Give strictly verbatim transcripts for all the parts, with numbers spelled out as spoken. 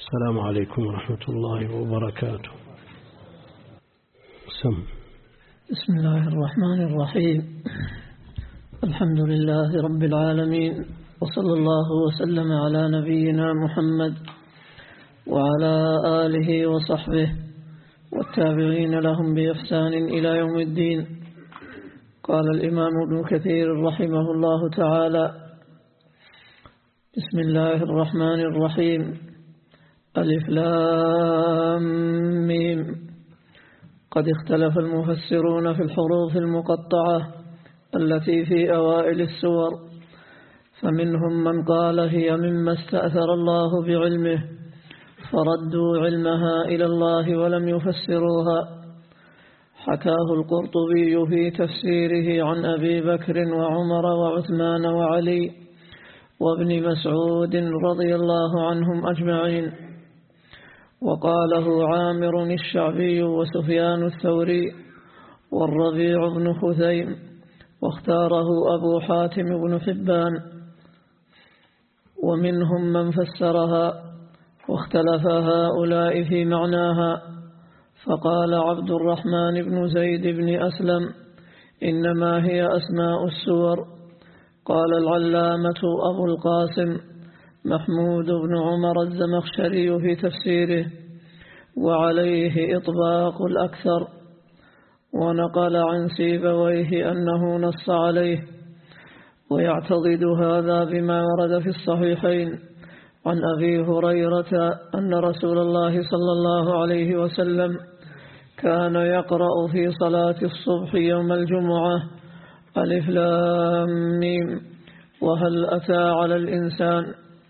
السلام عليكم ورحمة الله وبركاته. سم. بسم الله الرحمن الرحيم. الحمد لله رب العالمين، وصلى الله وسلم على نبينا محمد وعلى آله وصحبه والتابعين لهم بإحسان إلى يوم الدين. قال الإمام ابن كثير رحمه الله تعالى: بسم الله الرحمن الرحيم. ألف لام ميم. قد اختلف المفسرون في الحروف المقطعة التي في أوائل السور، فمنهم من قال هي مما استأثر الله بعلمه فردوا علمها إلى الله ولم يفسروها. حكاه القرطبي في تفسيره عن أبي بكر وعمر وعثمان وعلي وابن مسعود رضي الله عنهم أجمعين. وقاله عامر الشعبي وسفيان الثوري والربيع بن خثيم، واختاره أبو حاتم بن حبان. ومنهم من فسرها، واختلف هؤلاء في معناها، فقال عبد الرحمن بن زيد بن أسلم: إنما هي أسماء السور. قال العلامة أبو القاسم محمود بن عمر الزمخشري في تفسيره: وعليه إطباق الأكثر. ونقل عن سيبويه أنه نص عليه، ويعتضد هذا بما ورد في الصحيحين عن أبي هريرة أن رسول الله صلى الله عليه وسلم كان يقرأ في صلاة الصبح يوم الجمعة: ألف لام ميم وهل أتى على الإنسان.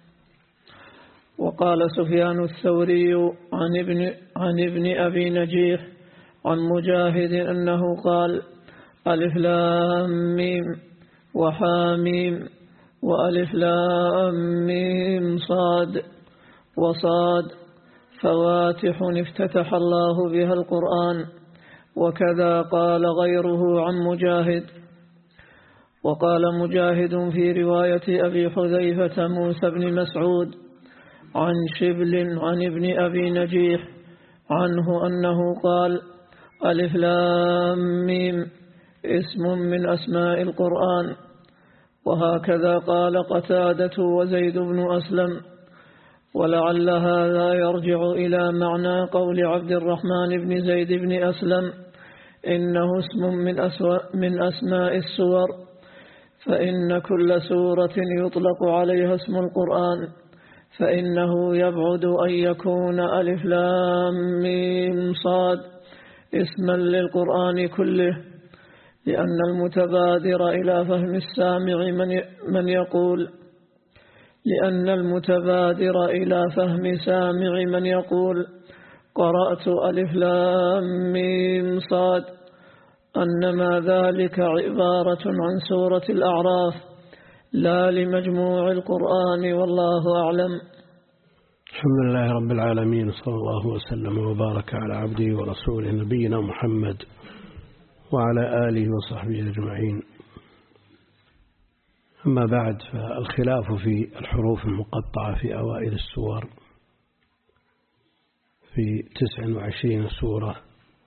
وقال سفيان الثوري عن ابن, عن ابن أبي نجيح عن مجاهد أنه قال: ألف لام ميم وحاميم وألف لام ميم صاد وصاد فواتح افتتح الله بها القرآن. وكذا قال غيره عن مجاهد. وقال مجاهد في رواية أبي حذيفة موسى بن مسعود عن شبل عن ابن أبي نجيح عنه أنه قال: ألف لام ميم اسم من أسماء القرآن. وهكذا قال قتادة وزيد بن أسلم. ولعل هذا يرجع إلى معنى قول عبد الرحمن بن زيد بن أسلم: إنه اسم من, من أسماء السور، فإن كل سورة يطلق عليها اسم القرآن، فإنه يبعد أن يكون ألف لام ميم صاد اسما للقرآن كله، لأن المتبادر إلى فهم السامع من من يقول لأن المتبادر إلى فهم سامع من يقول قرأت ألف لام ميم صاد أنما ذلك عبارة عن سورة الأعراف لا لمجموع القرآن، والله أعلم. الحمد لله رب العالمين، صلى الله وسلم وبارك على عبده ورسوله نبينا محمد وعلى آله وصحبه أجمعين. أما بعد، فالخلاف في الحروف المقطعة في أوائل السور في تسع وعشرين سورة،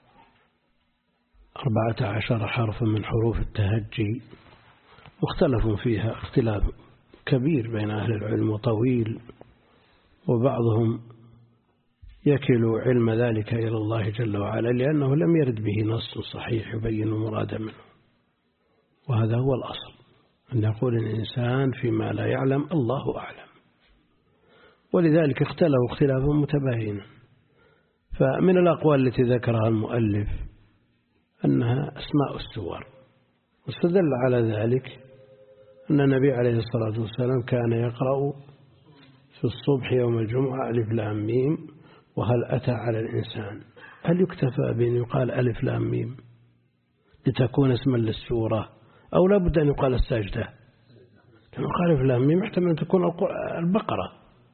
أربعة عشر حرفا من حروف التهجي، مختلف فيها اختلاف كبير بين أهل العلم وطويل، وبعضهم يكل علم ذلك إلى الله جل وعلا لأنه لم يرد به نص صحيح يبين المراد منه، وهذا هو الأصل، أن يقول الإنسان فيما لا يعلم الله أعلم. ولذلك اختلفوا اختلافا متباينا. فمن الأقوال التي ذكرها المؤلف أنها أسماء السور، واستدل على ذلك أن النبي عليه الصلاة والسلام كان يقرأ في الصبح يوم الجمعة ألف لام ميم وهل أتى على الإنسان. هل يكتفى بأن يقال ألف لام ميم لتكون اسما للسورة، أو لا بد أن يقال السجدة؟ لأنه قال ألف لام ميم احتمل أن تكون البقرة،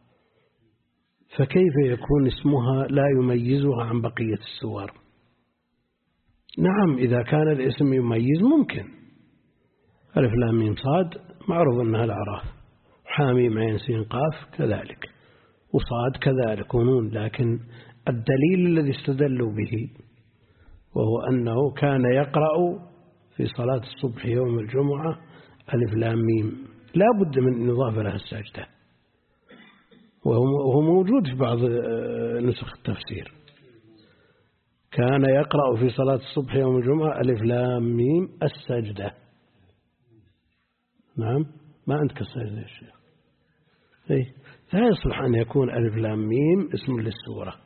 فكيف يكون اسمها لا يميزها عن بقية السور؟ نعم، إذا كان الاسم يميز ممكن. ألف لام ميم صاد معروف أنها الأعراف، حاميم عين سين قاف كذلك، وصاد كذلك ونون، لكن الدليل الذي استدلوا به وهو أنه كان يقرأ في صلاة الصبح يوم الجمعة ألف لام ميم لا بد من إضافة لها السجدة، وهو موجود في بعض نسخ التفسير. كان يقرأ في صلاة الصبح يوم الجمعة ألف لام ميم السجدة. نعم، ما عندك السجدة يا شيخ. إيه؟ لا يصلح أن يكون ألف لام ميم اسم للسورة.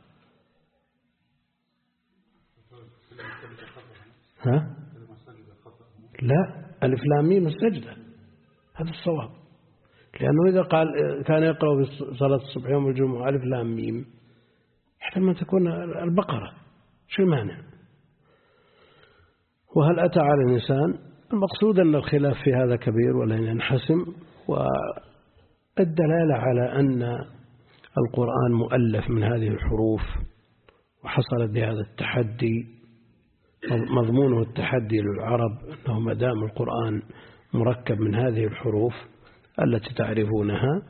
ها؟ لا، ألف لام ميم السجدة، هذا الصواب. لأنه إذا قال كان يقرأ في صلاة الصبح يوم الجمعة ألف لام ميم احتمال أن تكون البقرة، شو المانع؟ وهل أتى على الإنسان؟ المقصود أن الخلاف في هذا كبير ولن ينحسم، والدلالة على أن القرآن مؤلف من هذه الحروف وحصل بهذا التحدي، مضمونه التحدي للعرب أنه ما دام القرآن مركب من هذه الحروف التي تعرفونها،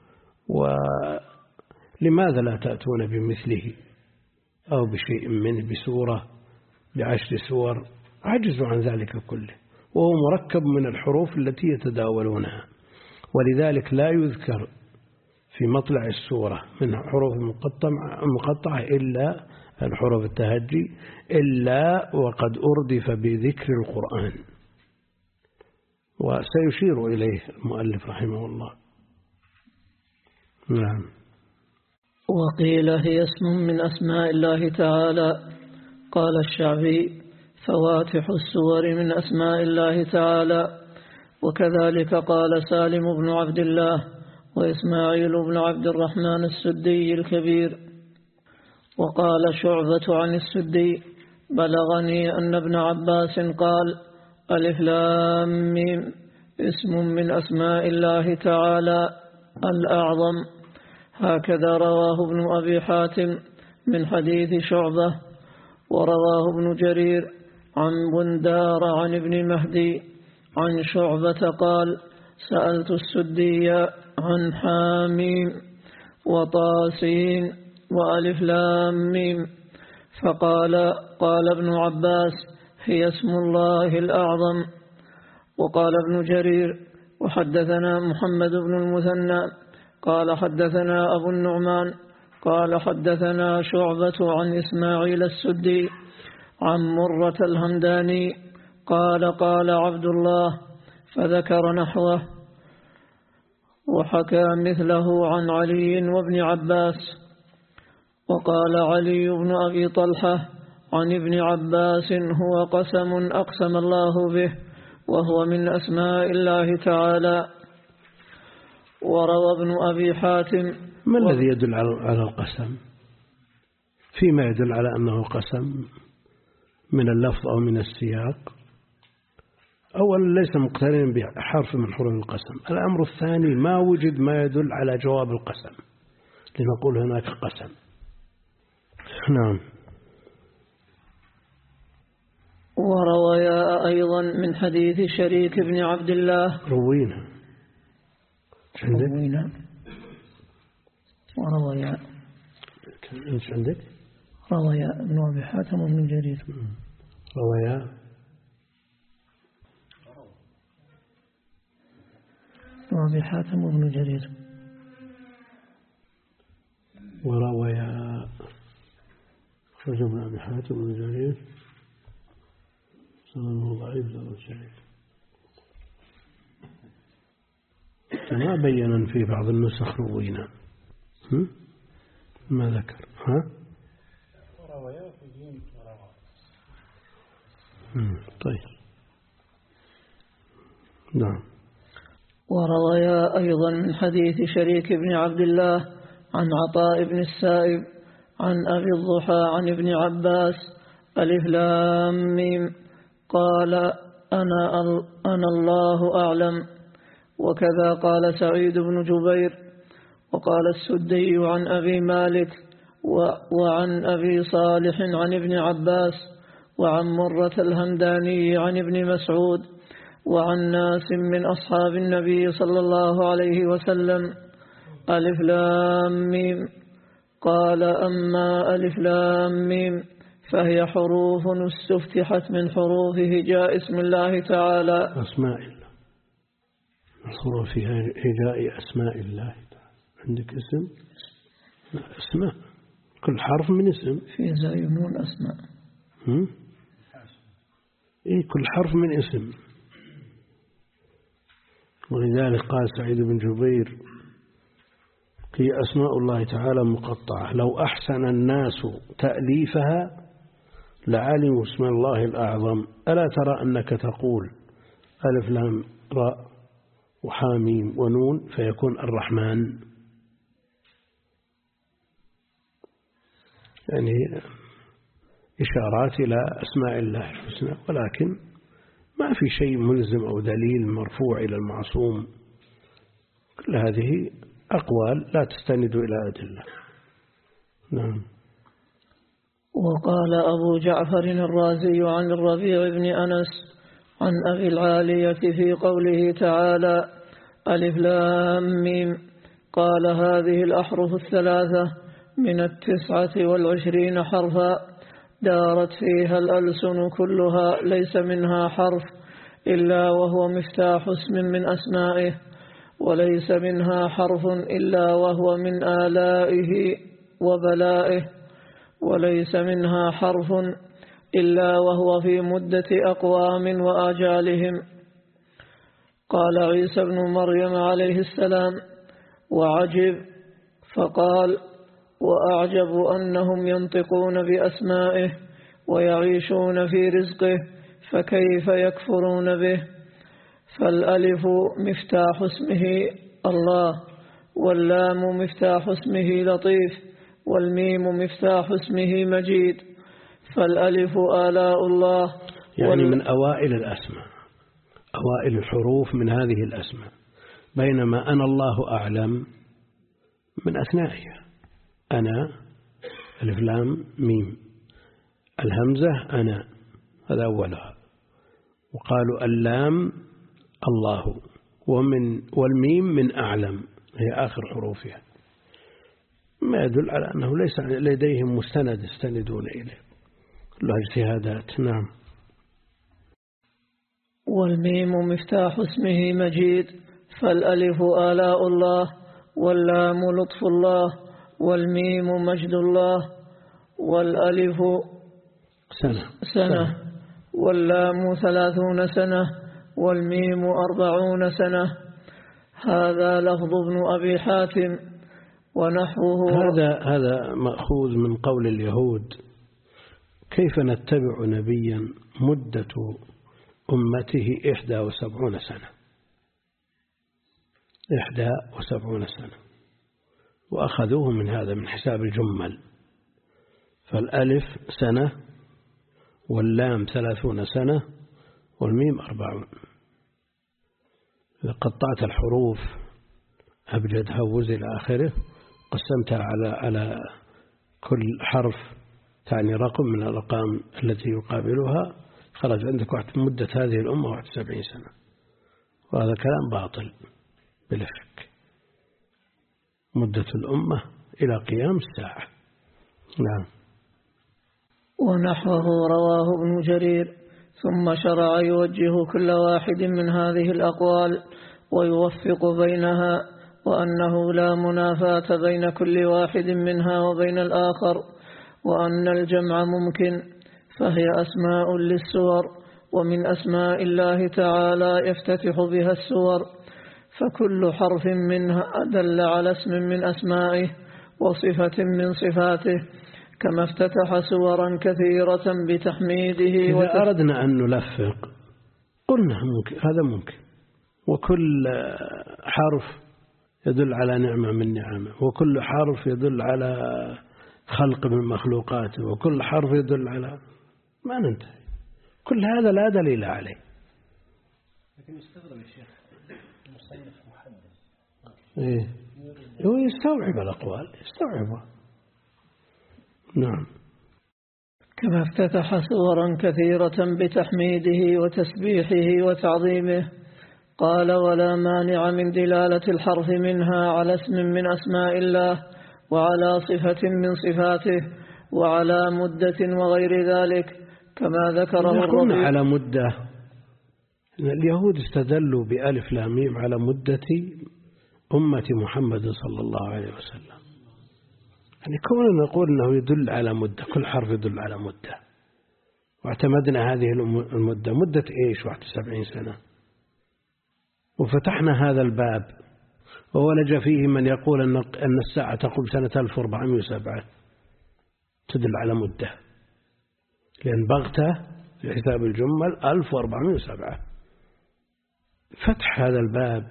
ولماذا لا تأتون بمثله أو بشيء منه بسورة بعشر سور؟ عجزوا عن ذلك كله، وهو مركب من الحروف التي يتداولونها، ولذلك لا يذكر في مطلع السورة من حروف مقطعة إلا الحروف التهجي إلا وقد أردف بذكر القرآن، وسيشير إليه المؤلف رحمه الله. نعم. وقيل هي اسم من أسماء الله تعالى. قال الشعبي: فواتح السور من أسماء الله تعالى. وكذلك قال سالم بن عبد الله وإسماعيل بن عبد الرحمن السدي الكبير. وقال شعبة عن السدي: بلغني أن ابن عباس قال: ألف لام ميم اسم من أسماء الله تعالى الأعظم. هكذا رواه ابن أبي حاتم من حديث شعبة. ورواه ابن جرير عن بندار عن ابن مهدي عن شعبة قال: سألت السدي عن حاميم وطاسين وألف لام ميم، فقال: قال ابن عباس: هي اسم الله الأعظم. وقال ابن جرير: وحدثنا محمد بن المثنى قال حدثنا أبو النعمان قال حدثنا شعبة عن إسماعيل السدي عن مرة الهمداني قال: قال عبد الله، فذكر نحوه. وحكى مثله عن علي وابن عباس. وقال علي بن أبي طلحة عن ابن عباس: هو قسم أقسم الله به، وهو من أسماء الله تعالى. وروى ابن أبي حاتم. ما الذي يدل على القسم؟ فيما يدل على أنه قسم من اللفظ أو من السياق؟ أولا ليس مقترنا بحرف من حروف القسم. الأمر الثاني ما وجد ما يدل على جواب القسم لنقول هناك قسم. نعم. ورويا أيضا من حديث شريك بن عبد الله. روينا روينا ورويا ايش عندك؟ رويا ابن أبي حاتم وابن جرير. رويا ابن أبي حاتم وابن جرير. ورويا خرج ابن أبي حاتم وابن جرير سننه ضعيف ذو الشريك. ما بينا في بعض النسخ روينا ما ذكر. ها طيب. نعم. ورويا أيضا من حديث شريك بن عبد الله عن عطاء بن السائب عن أبي الضحى عن ابن عباس: ألف لام ميم. قال: أنا, أنا الله أعلم. وكذا قال سعيد بن جبير. وقال السدي عن أبي مالك وعن أبي صالح عن ابن عباس وعن مرة الهمداني عن ابن مسعود وعن ناس من أصحاب النبي صلى الله عليه وسلم. ألف لام ميم. قال أما ألف لام ميم فهي حروف استفتحت من حروف هجاء اسم الله تعالى. أسماء الله، الحروف في هجاء أسماء الله تعالى. عندك اسم؟ اسماء، كل حرف من اسم. في زاينون أسماء. هم؟ إيه، كل حرف من اسم. ولذلك قال سعيد بن جبير: هي أسماء الله تعالى مقطعة، لو أحسن الناس تأليفها لعلموا اسم الله الأعظم. ألا ترى أنك تقول ألف لام راء وحاميم ونون فيكون الرحمن؟ يعني إشارات إلى أسماء الله الحسنى، ولكن ما في شيء ملزم أو دليل مرفوع إلى المعصوم. كل هذه أقوال لا تستند إلى أدلة. نعم. وقال أبو جعفر الرازي عن الربيع بن أنس عن أبي العالية في قوله تعالى: ألف لام ميم، قال: هذه الأحرف الثلاثة من التسعة والعشرين حرفا دارت فيها الألسن كلها، ليس منها حرف إلا وهو مفتاح اسم من أسمائه، وليس منها حرف إلا وهو من آلائه وبلائه، وليس منها حرف إلا وهو في مدة أقوام وآجالهم. قال عيسى بن مريم عليه السلام: وعجب، فقال: وأعجب أنهم ينطقون بأسمائه ويعيشون في رزقه، فكيف يكفرون به؟ فالألف مفتاح اسمه الله، واللام مفتاح اسمه لطيف، والميم مفتاح اسمه مجيد. فالألف آلاء الله، يعني من أوائل الأسماء، أوائل الحروف من هذه الأسماء، بينما أنا الله أعلم من أثنائها. أنا ألف لام ميم، الهمزة أنا، هذا أولها. وقالوا اللام الله، ومن والميم من أعلم، هي آخر حروفها، ما يدل على أنه ليس لديهم مستند يستندون إليه، كلها اجتهادات. نعم. والميم مفتاح اسمه مجيد، فالألف آلاء الله، واللام لطف الله، والميم مجد الله، والألف سنة, سنة، واللام ثلاثون سنة، والميم أربعون سنة. هذا لفظ ابن أبي حاتم. ونحوه هذا هذا مأخوذ من قول اليهود: كيف نتبع نبيا مدة أمته إحدى وسبعون سنة، إحدى وسبعون سنة، وأخذوه من هذا من حساب الجمل. فالألف سنة، واللام ثلاثون سنة، والميم أربعون. إذا قطعت الحروف أبجد هوز إلى آخره، قسمتها على على كل حرف تعني رقم من الأرقام التي يقابلها، خرج عندك مدة هذه الأمة واحد وسبعين سنة، وهذا كلام باطل بلا شك. مدة الأمة إلى قيام الساعة. نعم. ونحوه رواه ابن جرير، ثم شرع يوجه كل واحد من هذه الأقوال ويوفق بينها، وأنه لا منافاة بين كل واحد منها وبين الآخر، وأن الجمع ممكن، فهي أسماء للسور، ومن أسماء الله تعالى يفتتح بها السور، فكل حرف منها أدل على اسم من أسمائه وصفة من صفاته، كما افتتح سورا كثيرة بتحميده. إذا أردنا أن نلفق قلنا ممكن، هذا ممكن، وكل حرف يدل على نعمة من نعمه، وكل حرف يدل على خلق من مخلوقاته، وكل حرف يدل على ما ننتهي. كل هذا لا دليل عليه. لكن يستغرب يا شيخ المصنف محدث. إيه، هو يستوعب الأقوال، يستوعبها. نعم. كما افتتح سورا كثيرة بتحميده وتسبيحه وتعظيمه، قال ولا مانع من دلالة الحرف منها على اسم من أسماء الله وعلى صفة من صفاته وعلى مدة وغير ذلك كما ذكره الربيع. على مدة اليهود استدلوا بألف لام ميم على مدة أمة محمد صلى الله عليه وسلم، يعني كوننا نقول أنه يدل على مدة، كل حرف يدل على مدة، واعتمدنا هذه المدة مدة إيش؟ واحد وسبعين سنة، وفتحنا هذا الباب وولج فيه من يقول أن الساعة تقوم سنة ألف وأربعمائة وسبعة، تدل على مدة، لأن بغته في حساب الجمل ألف وأربعمائة وسبعة. فتح هذا الباب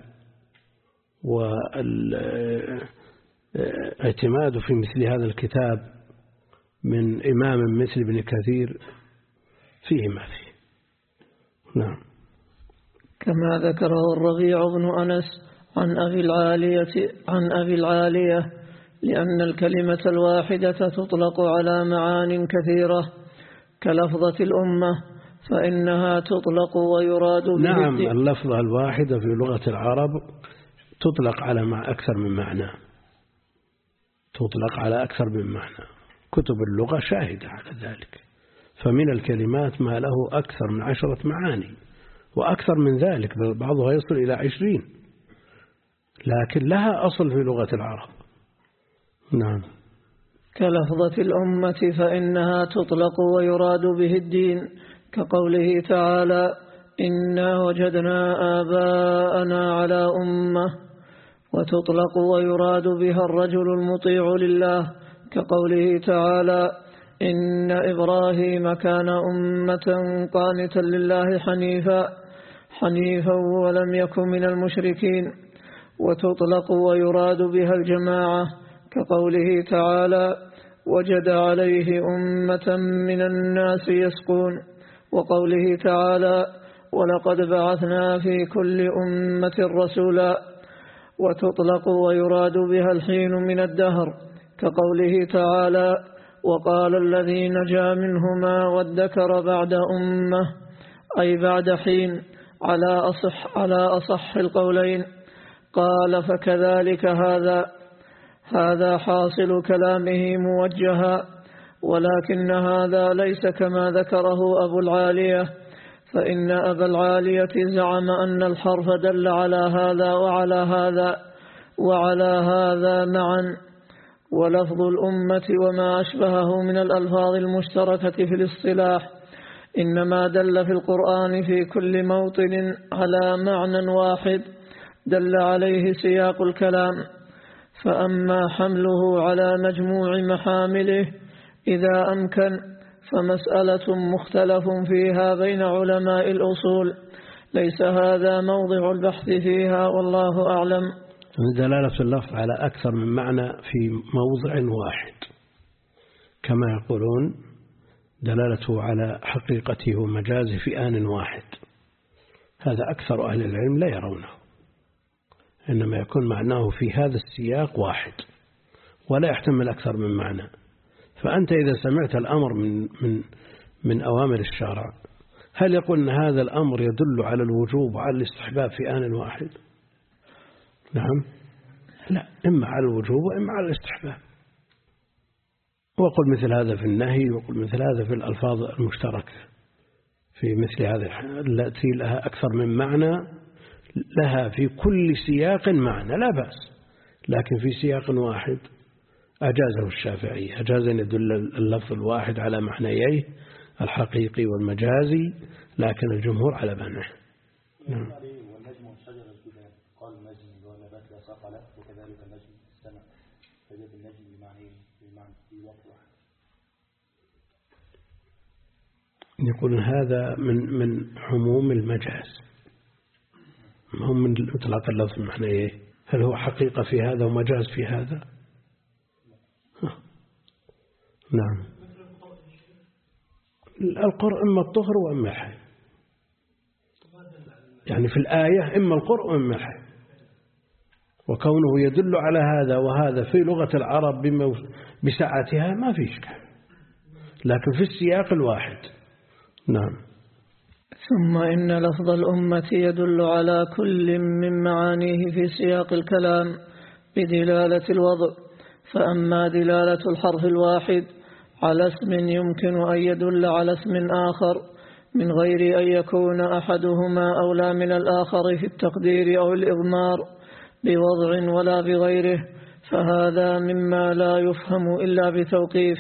والاعتماد في مثل هذا الكتاب من إمام مثل ابن كثير فيه ما فيه. نعم. كما ذكره الربيع بن أنس عن أبي العالية عن أبي العالية لأن الكلمة الواحدة تطلق على معان كثيرة كلفظة الأمة فإنها تطلق ويراد به. نعم، اللفظة الواحدة في لغة العرب تطلق على مع أكثر من معنى، تطلق على أكثر من معنى، كتب اللغة شاهدة على ذلك، فمن الكلمات ما له أكثر من عشرة معاني وأكثر من ذلك، بعضها يصل إلى عشرين، لكن لها أصل في لغة العرب. نعم. كلفظة الأمة فإنها تطلق ويراد به الدين كقوله تعالى إنا وجدنا آباءنا على أمة، وتطلق ويراد بها الرجل المطيع لله كقوله تعالى إن إبراهيم كان أمة قانتا لله حنيفا حنيفا ولم يكن من المشركين. وتطلق ويراد بها الجماعة كقوله تعالى وجد عليه أمة من الناس يسقون، وقوله تعالى ولقد بعثنا في كل أمة رسولا. وتطلق ويراد بها الحين من الدهر كقوله تعالى وقال الذي نجا منهما وادكر بعد أمة أي بعد حين على أصح, على أصح القولين. قال فكذلك هذا هذا حاصل كلامه موجها، ولكن هذا ليس كما ذكره أبو العالية، فإن أبا العالية زعم أن الحرف دل على هذا وعلى هذا وعلى هذا معا. ولفظ الأمة وما أشبهه من الألفاظ المشتركة في الاصطلاح إنما دل في القرآن في كل موطن على معنى واحد دل عليه سياق الكلام، فأما حمله على مجموع محامله إذا أمكن فمسألة مختلف فيها بين علماء الأصول، ليس هذا موضع البحث فيها والله أعلم. دلالة اللفظ على أكثر من معنى في موضع واحد، كما يقولون دلالته على حقيقته ومجازه في آن واحد، هذا أكثر أهل العلم لا يرونه، إنما يكون معناه في هذا السياق واحد ولا يحتمل أكثر من معنى. فأنت إذا سمعت الأمر من من من أوامر الشرع، هل يقول أن هذا الأمر يدل على الوجوب وعلى الاستحباب في آن واحد؟ نعم، لا، إما على الوجوب وإما على الاستحباب. وقل مثل هذا في النهي، وقل مثل هذا في الألفاظ المشتركة في مثل هذه التي لها أكثر من معنى، لها في كل سياق معنى لا بأس، لكن في سياق واحد أجازه الشافعي، أجاز أن يدل اللفظ الواحد على معنييه الحقيقي والمجازي، لكن الجمهور على منعه. نعم. والنجم والشجر الجبال قال النجم اللي هو نبات لا ساق له، وكذلك النجم السماء، فجاب النجم بمعنى بمعنى في وقت واحد. يقول هذا من من عموم المجاز، هم من إطلاق اللفظ معنيه، هل هو حقيقة في هذا ومجاز في هذا؟ نعم. القرء إما الطهر وإما الحي، يعني في الآية إما القرء وإما الحي، وكونه يدل على هذا وهذا في لغة العرب بسعتها ما في إشكال، لكن في السياق الواحد. نعم. ثم إن لفظ الأمة يدل على كل من معانيه في سياق الكلام بدلالة الوضع، فأما دلالة الحرف الواحد على اسم يمكن أن يدل على اسم آخر من غير أن يكون أحدهما أولى من الآخر في التقدير أو الإضمار بوضع ولا بغيره، فهذا مما لا يفهم إلا بتوقيف.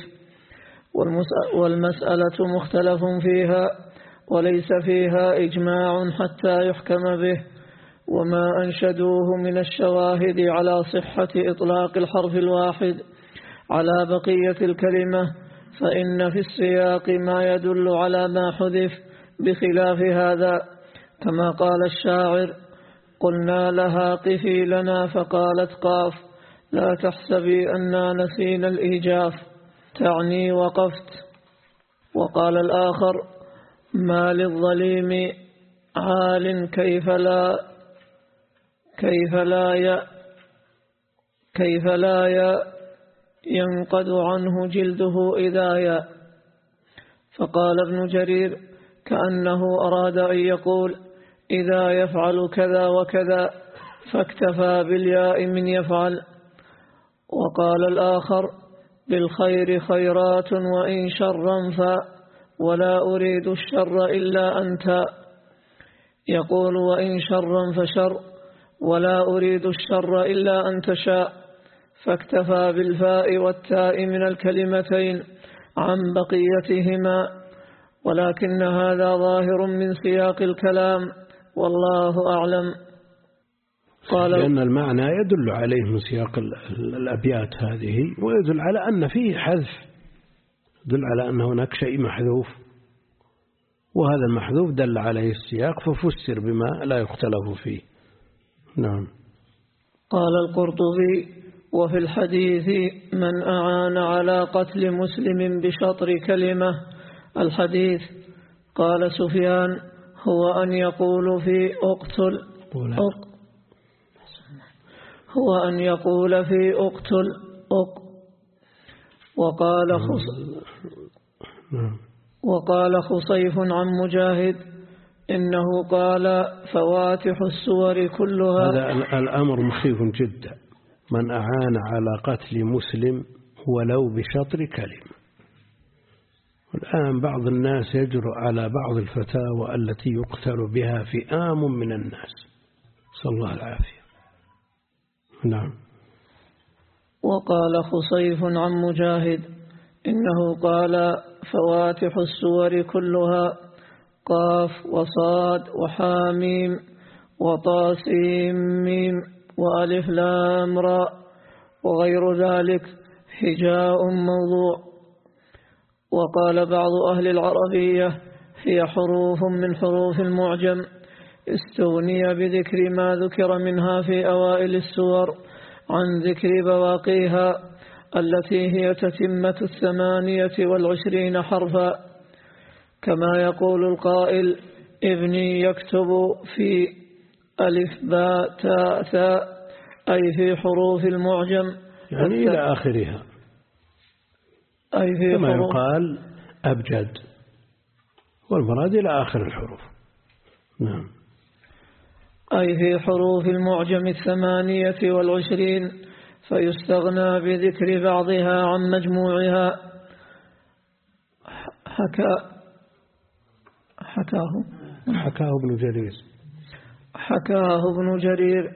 والمسألة مختلف فيها وليس فيها إجماع حتى يحكم به، وما أنشدوه من الشواهد على صحة إطلاق الحرف الواحد على بقية الكلمة، فإن في السياق ما يدل على ما حذف بخلاف هذا، كما قال الشاعر: قلنا لها قفي لنا فقالت قاف، لا تحسبي أننا نسينا الإيجاف، تعني وقفت. وقال الآخر: ما للظليم عال كيف لا كيف لا ي كيف لا ي ينقد عنه جلده إذا ي. فقال ابن جرير: كأنه أراد أن يقول إذا يفعل كذا وكذا، فاكتفى بالياء من يفعل. وقال الآخر: بالخير خيرات وإن شرا ف ولا أريد الشر إلا أنت، يقول وإن شرا فشر ولا أريد الشر إلا أن تشاء، فاكتفى بالفاء والتاء من الكلمتين عن بقيتهما، ولكن هذا ظاهر من سياق الكلام والله أعلم. قال لأن المعنى يدل عليه من سياق الأبيات هذه، ويدل على أن فيه حذف، يدل على أن هناك شيء محذوف، وهذا المحذوف دل عليه السياق ففسر بما لا يختلف فيه. نعم. قال القرطبي: وفي الحديث من أعان على قتل مسلم بشطر كلمة. الحديث. قال سفيان: هو أن يقول في أقتل أق هو أن يقول في أقتل أق وقال خص وقال خصيف عن مجاهد إنه قال فواتح السور كلها. هذا الأمر مخيف جدا، من أعان على قتل مسلم ولو بشطر كلمة. الآن بعض الناس يجرؤ على بعض الفتاوى التي يقتل بها فئام من الناس، صلى الله العافية. نعم. وقال خصيف عن مجاهد إنه قال فواتح السور كلها قاف وصاد وحاميم وطاسيم ميم وألف لام راء وغير ذلك هجاء موضوع. وقال بعض أهل العربية هي حروف من حروف المعجم استغني بذكر ما ذكر منها في أوائل السور عن ذكر بواقيها التي هي تتمة الثمانية والعشرين حرفا، كما يقول القائل ابني يكتب في ألف باء تاء ثاء، أي في حروف المعجم يعني إلى آخرها، أي في كما حروف يقال أبجد، والمراد إلى آخر الحروف. نعم. أي في حروف المعجم الثمانية والعشرين، فيستغنى بذكر بعضها عن مجموعها. حكى حكاه حكاه ابن جرير حكاه ابن جرير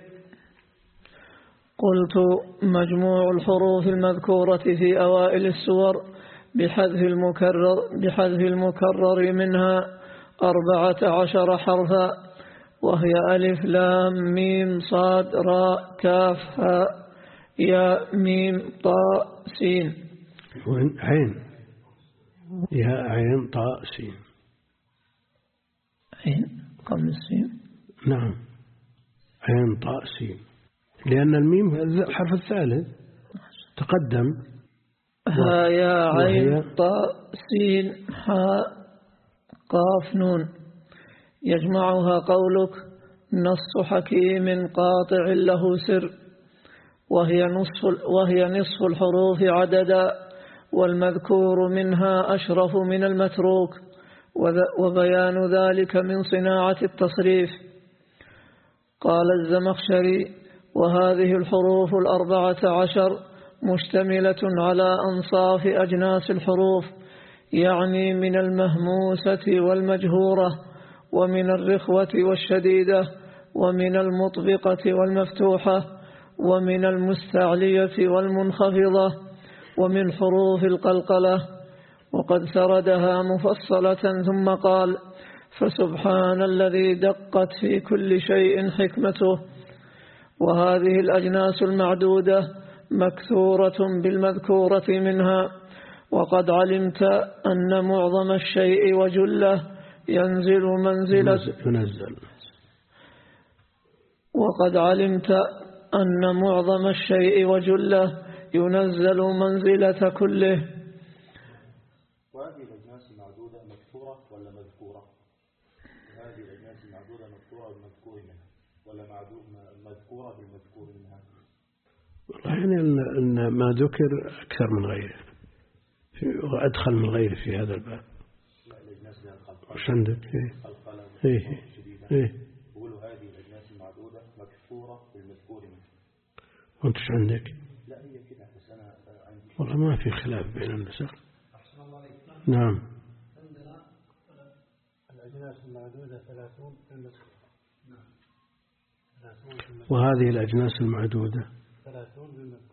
قلت مجموع الحروف المذكورة في أوائل السور بحذف المكرر, بحذف المكرر منها أربعة عشر حرفا، وهي ألف لام ميم صاد راء كاف هاء يا ميم طاء سين. عين يا عين طاء سين. عين قبل السين. نعم، عين طاء سين، لأن الميم الحرف الثالث تقدم. ها يا عين طاء سين حاء قاف نون. يجمعها قولك نص حكيم قاطع له سر، وهي نصف, وهي نصف الحروف عددا، والمذكور منها أشرف من المتروك، وبيان ذلك من صناعة التصريف. قال الزمخشري: وهذه الحروف الأربعة عشر مشتملة على أنصاف أجناس الحروف، يعني من المهموسة والمجهورة، ومن الرخوة والشديدة، ومن المطبقة والمفتوحة، ومن المستعلية والمنخفضة، ومن حروف القلقلة. وقد سردها مفصلة ثم قال: فسبحان الذي دقت في كل شيء حكمته. وهذه الأجناس المعدودة مكثورة بالمذكورة منها. وقد علمت أن معظم الشيء وجله ينزل منزلة ينزل وقد علمت أن معظم الشيء وجله ينزل منزلة كله. وهذه الأجناس المعدودة مكثورة ولا مذكورة؟ هذه الأجناس المعدودة مكثورة بالمذكور منها ولا مذكورة بالمذكور منها؟ يعني أن ما ذكر أكثر من غيره وأدخل من غيره في هذا الباب. لا، الأجناس لها القلقلة. وش عندك؟ القلقلة إيه إيه. يقولوا هذه الأجناس المعدودة مكثورة بالمذكور منها. وأنت وش عندك؟ لا، هي كده بس أنا عندي. والله ما في خلاف بين النسخ. نعم. عندنا الأجناس المعدودة ثلاثون بالمذكور. نعم. وهذه الأجناس المعدودة ثلاثون بالمذكور.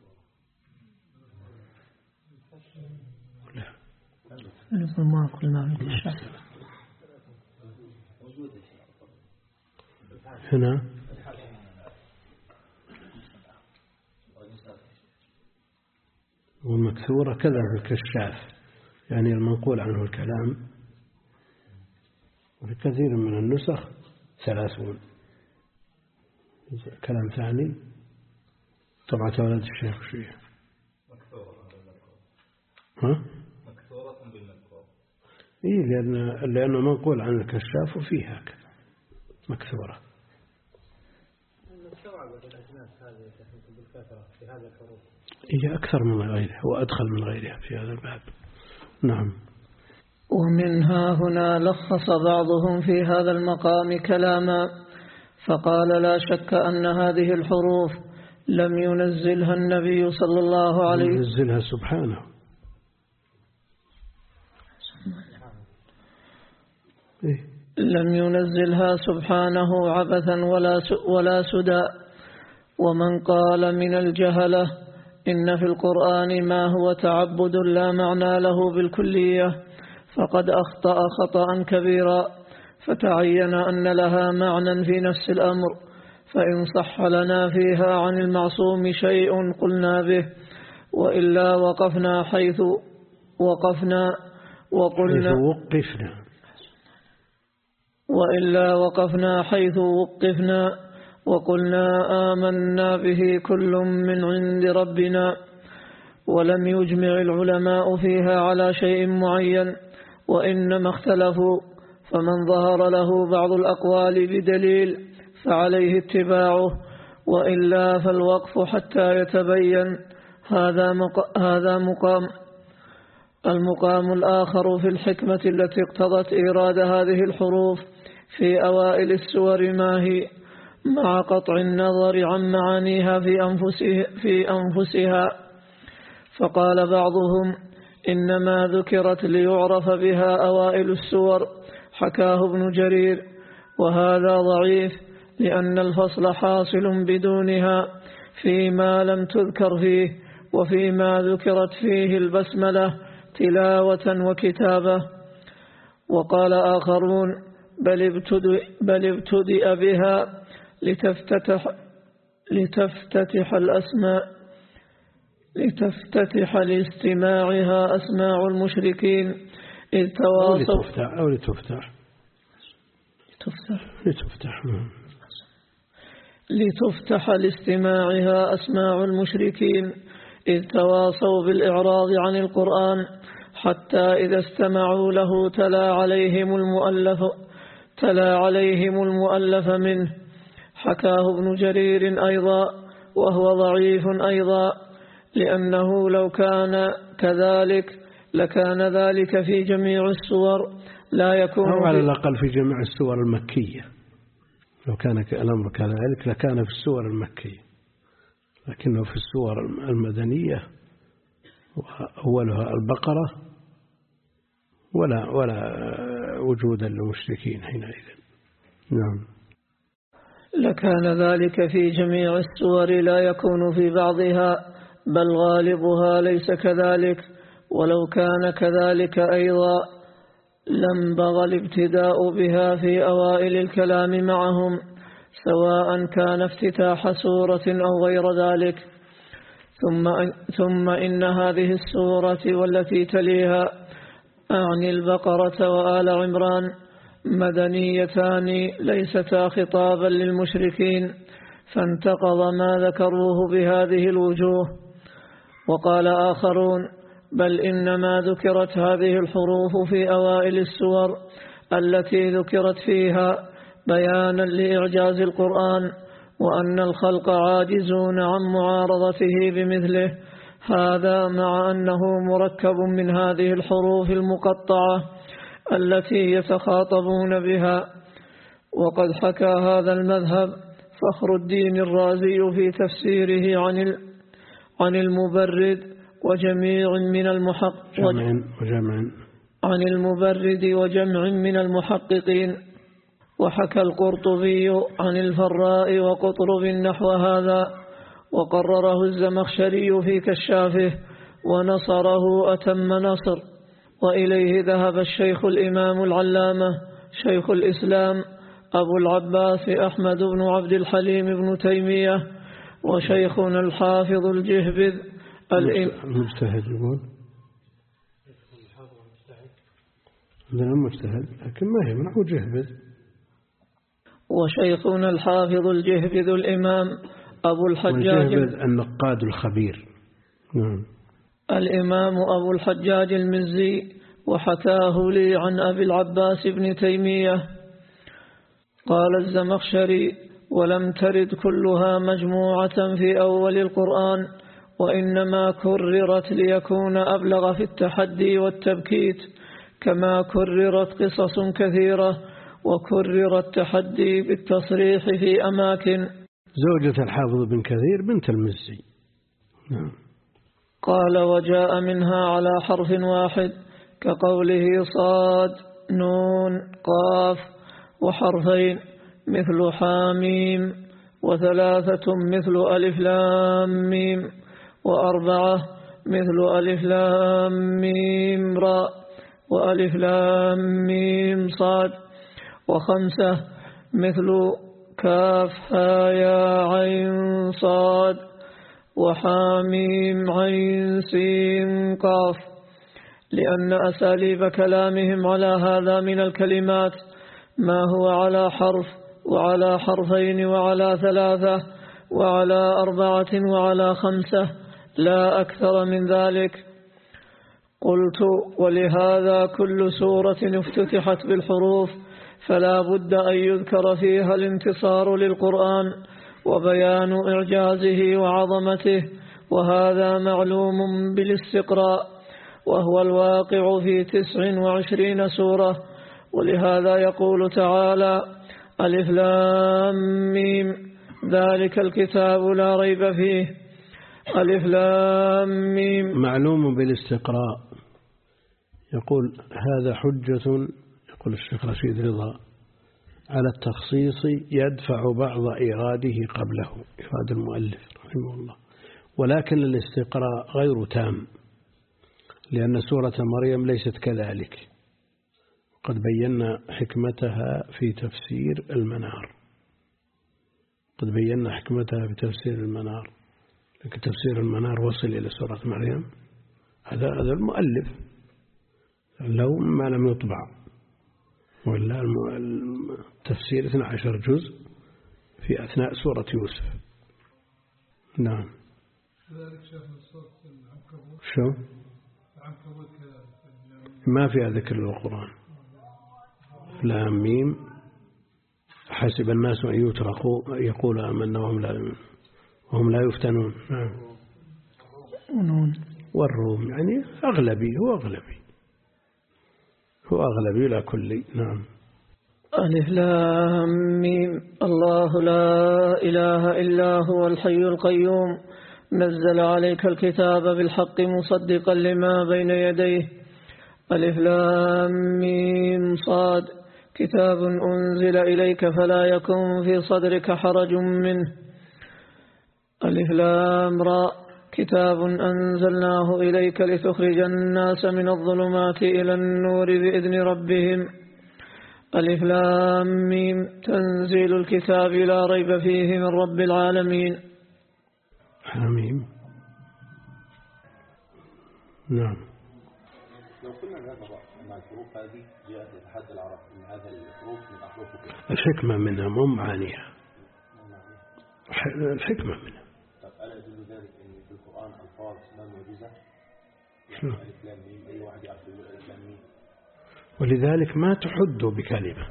نقول ما كل ما في الشرح. هنا والمكثورة كذا في الكشاف، يعني المنقول عنه الكلام، وفي كثير من النسخ ثلاثون. كلام ثاني طبعا ولد الشيخ شيء ها؟ مكثورة بالمذكور. إيه، لأن لأنه منقول عن الكشاف وفيه هكذا مكثورة. هي أكثر من غيرها وأدخل من غيرها في هذا الباب. نعم. ومنها هنا لخص بعضهم في هذا المقام كلاما، فقال: لا شك أن هذه الحروف لم ينزلها النبي صلى الله عليه وسلم، ينزلها سبحانه. إيه؟ لم ينزلها سبحانه عبثا ولا ولا سدى. ومن قال من الجهلة إن في القرآن ما هو تعبد لا معنى له بالكلية فقد أخطأ خطأ كبيرا، فتعين أن لها معنى في نفس الأمر، فإن صح لنا فيها عن المعصوم شيء قلنا به، وإلا وقفنا حيث وقفنا وقلنا حيث وقفنا وإلا وقفنا حيث وقفنا وقلنا آمنا به كل من عند ربنا. ولم يجمع العلماء فيها على شيء معين، وإنما اختلفوا، فمن ظهر له بعض الأقوال بدليل فعليه اتباعه، وإلا فالوقف حتى يتبين. هذا هذا مقام. المقام الآخر في الحكمة التي اقتضت إيراد هذه الحروف في أوائل السور ما هي، مع قطع النظر عن معانيها في أنفسها, في أنفسها. فقال بعضهم: إنما ذكرت ليعرف بها أوائل السور، حكاه ابن جرير، وهذا ضعيف، لأن الفصل حاصل بدونها فيما لم تذكر فيه، وفيما ذكرت فيه البسملة تلاوة وكتابة. وقال آخرون: بل ابتدئ, بل ابتدئ بها لتفتتح, لتفتتح الأسماء لتفتتح لاستماعها أسماع المشركين إذ تواصوا لتفتح أو لتفتح لتفتح لتفتح لتفتح لاستماعها أسماع المشركين إذ تواصوا بالإعراض عن القرآن، حتى إذا استمعوا له تلا عليهم المؤلف تلا عليهم المؤلف منه. حكاه ابن جرير أيضا، وهو ضعيف أيضا، لأنه لو كان كذلك لكان ذلك في جميع السور لا يكون أو على الأقل في جميع السور المكية. لو كان الأمر كذلك لكان في السور المكية، لكنه في السور المدنية وأولها البقرة ولا ولا وجودا للمشركين حينئذ. نعم. لكان ذلك في جميع السور لا يكون في بعضها، بل غالبها ليس كذلك. ولو كان كذلك أيضا لم بغى الابتداء بها في أوائل الكلام معهم، سواء كان افتتاح سورة أو غير ذلك. ثم ثم إن هذه السورة والتي تليها أعني البقرة وآل عمران مدنيتان ليستا خطابا للمشركين، فانتقض ما ذكروه بهذه الوجوه. وقال آخرون بل إنما ذكرت هذه الحروف في أوائل السور التي ذكرت فيها بيانا لإعجاز القرآن، وأن الخلق عاجزون عن معارضته بمثله، هذا مع أنه مركب من هذه الحروف المقطعة التي يتخاطبون بها. وقد حكى هذا المذهب فخر الدين الرازي في تفسيره عن عن المبرد وجميع من المحقق وجمع عن المبرد وجمع من المحققين. وحكى القرطبي عن الفراء وقطرب نحو هذا، وقرره الزمخشري في كشافه ونصره أتم نصر. وإليه ذهب الشيخ الإمام العلامة شيخ الإسلام أبو العباس أحمد بن عبد الحليم بن تيمية، وشيخنا الحافظ الجهبذ المجتهد يقول لا مجتهد لكن ما يمنع جهبذ. وشيخنا الحافظ الجهبذ الإمام أبو الحجاج النقاد الخبير. نعم. الإمام أبو الحجاج المزي، وحكاه لي عن أبي العباس بن تيمية. قال الزمخشري ولم ترد كلها مجموعة في أول القرآن، وإنما كررت ليكون أبلغ في التحدي والتبكيت، كما كررت قصص كثيرة وكرر التحدي بالتصريح في أماكن. زوجة الحافظ بن كثير بنت المزي. نعم. قال وجاء منها على حرف واحد كقوله صاد نون قاف، وحرفين مثل حاميم، وثلاثة مثل ألف لام ميم، وأربعة مثل ألف لام ميم راء، وألف لام ميم صاد، وخمسة مثل كاف ها يا عين صاد، وحاميم عين سين قاف، لأن أساليب كلامهم على هذا من الكلمات ما هو على حرف وعلى حرفين وعلى ثلاثة وعلى أربعة وعلى خمسة، لا أكثر من ذلك. قلت ولهذا كل سورة افتتحت بالحروف فلا بد أن يذكر فيها الانتصار للقرآن وبيان إعجازه وعظمته، وهذا معلوم بالاستقراء، وهو الواقع في تسع وعشرين سورة. ولهذا يقول تعالى ألف لام ميم ذلك الكتاب لا ريب فيه، ألف لام ميم معلوم بالاستقراء. يقول هذا حجة، يقول الشيخ رشيد رضا، على التخصيص يدفع بعض إراده قبله، إراد المؤلف رحمه الله، ولكن الاستقراء غير تام، لأن سورة مريم ليست كذلك، قد بينا حكمتها في تفسير المنار قد بينا حكمتها في تفسير المنار لكن تفسير المنار وصل إلى سورة مريم، هذا هذا المؤلف لو ما لم يطبع، ولا التفسير اثني عشر جزء في أثناء سورة يوسف. نعم. شو ما فيها ذكر القرآن. لام ميم حسب الناس أن يتركوا يقول آمنا وهم لا وهم لا يفتنون. نعم. والروم يعني أغلبي هو أغلبي. هو أغلبي لا كلي. نعم. ألف لام ميم الله لا إله إلا هو الحي القيوم نزل عليك الكتاب بالحق مصدقا لما بين يديه. ألف لام ميم صاد كتاب أنزل إليك فلا يكن في صدرك حرج منه. ألف لام راء كتاب أنزلناه إليك لتخرج الناس من الظلمات إلى النور بإذن ربهم. ألف لام ميم تنزيل الكتاب لا ريب فيه من رب العالمين. حميم. نعم. لو كنا نضع مع الحروف هذه جاءت تتحدى العرب من هذا الحروف من أحرف الحكمة منها مو معانيها. الحكمة منها. طب ألا يدل ذلك أن في القرآن ألفاظ ما معجزة؟ يعني ألف لام ميم أي واحد يعرف يقول ألف لام ميم. ولذلك ما تحد بكلمة،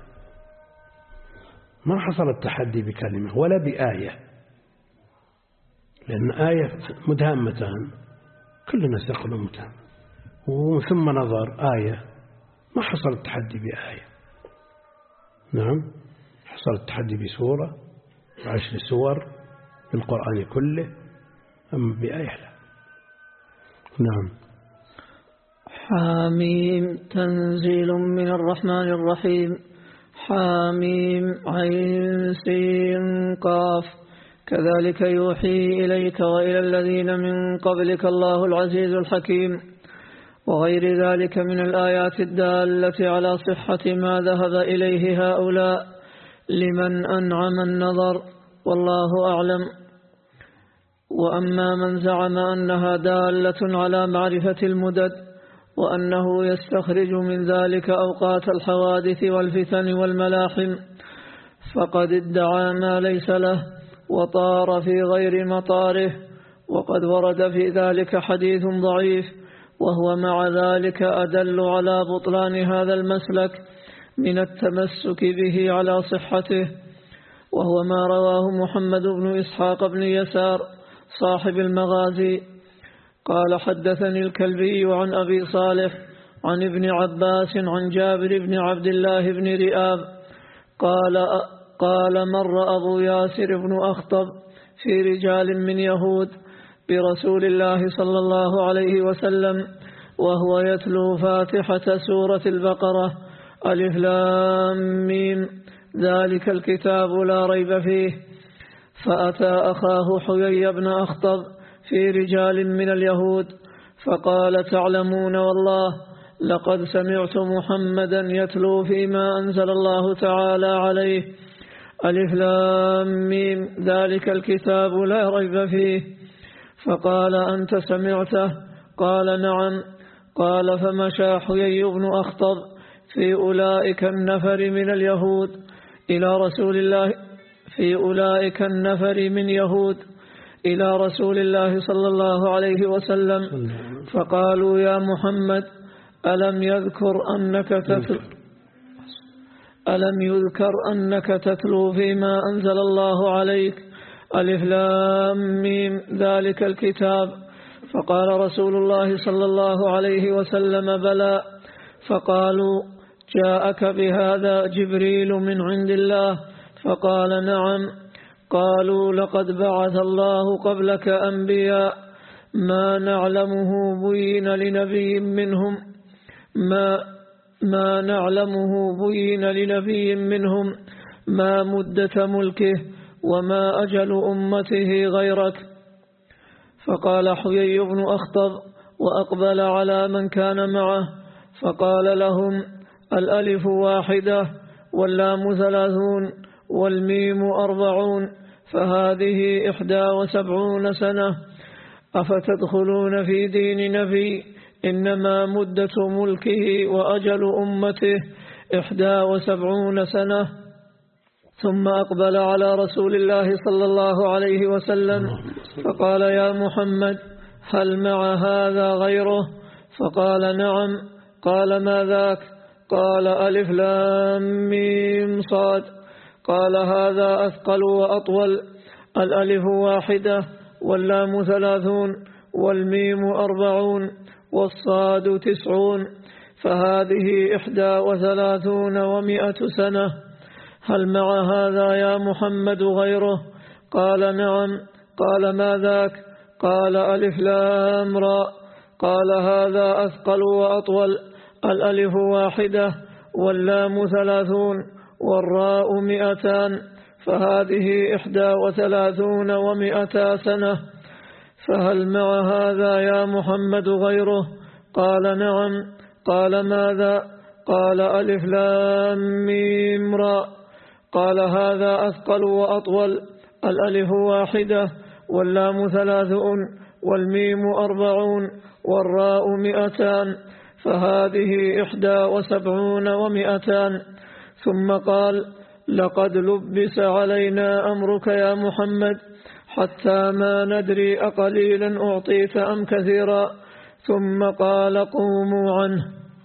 ما حصل التحدي بكلمة ولا بآية، لأن آية مدهمتان كل الناس يقولون مدهم، وثم نظر آية ما حصل التحدي بآية. نعم، حصل التحدي بسورة وعشر سور في القرآن كله، أما بآية لا. نعم. حاميم تنزيل من الرحمن الرحيم. حاميم عين سين قاف كذلك يوحي إليك وإلى الذين من قبلك الله العزيز الحكيم. وغير ذلك من الآيات الدالة على صحة ما ذهب إليه هؤلاء لمن أنعم النظر، والله أعلم. وأما من زعم أنها دالة على معرفة المدد وأنه يستخرج من ذلك أوقات الحوادث والفتن والملاحم فقد ادعى ما ليس له وطار في غير مطاره، وقد ورد في ذلك حديث ضعيف، وهو مع ذلك أدل على بطلان هذا المسلك من التمسك به على صحته، وهو ما رواه محمد بن إسحاق بن يسار صاحب المغازي قال حدثني الكلبي عن أبي صالح عن ابن عباس عن جابر بن عبد الله بن رئاب قال قال مر أبو ياسر بن أخطب في رجال من يهود برسول الله صلى الله عليه وسلم وهو يتلو فاتحة سورة البقرة ألف لام ميم ذلك الكتاب لا ريب فيه، فأتى أخاه حيي بن أخطب في رجال من اليهود فقال تعلمون والله لقد سمعت محمدا يتلو فيما أنزل الله تعالى عليه ألف لام ميم ذلك الكتاب لا ريب فيه. فقال أنت سمعته؟ قال نعم. قال فمشى حيي بن أخطب في أولئك النفر من اليهود إلى رسول الله في أولئك النفر من يهود إلى رسول الله صلى الله عليه وسلم فقالوا يا محمد ألم يذكر أنك تتلو ألم يذكر أنك تتلو فيما أنزل الله عليك ألف لام ميم ذلك الكتاب؟ فقال رسول الله صلى الله عليه وسلم بلى. فقالوا جاءك بهذا جبريل من عند الله؟ فقال نعم. قالوا لقد بعث الله قبلك أنبياء ما نعلمه بين لنبي منهم ما ما نعلمه بين لنبي منهم ما مدة ملكه وما أجل أمته غيرك. فقال حيي بن أخطب وأقبل على من كان معه فقال لهم الألف واحدة واللام ثلاثون والميم أربعون فهذه إحدى وسبعون سنة، أفتدخلون في دين نبي إنما مدة ملكه وأجل أمته إحدى وسبعون سنة؟ ثم أقبل على رسول الله صلى الله عليه وسلم فقال يا محمد هل مع هذا غيره؟ فقال نعم. قال ما ذاك؟ قال ألف لام ميم صاد. قال هذا أثقل وأطول، الألف واحدة واللام ثلاثون والميم أربعون والصاد تسعون، فهذه إحدى وثلاثون ومائة سنة. هل مع هذا يا محمد غيره؟ قال نعم. قال ما ذاك؟ قال ألف لام راء. قال هذا أثقل وأطول، الألف واحدة واللام ثلاثون والراء مئتان، فهذه إحدى وثلاثون ومئتا سنة. فهل مع هذا يا محمد غيره؟ قال نعم. قال ماذا؟ قال ألف لام ميم راء. قال هذا أثقل وأطول، الألف واحدة واللام ثلاثون والميم أربعون والراء مئتان، فهذه إحدى وسبعون ومئتان. ثم قال لقد لبس علينا أمرك يا محمد حتى ما ندري أقليلا أعطيت أم كثيرا. ثم قال قوموا عنه.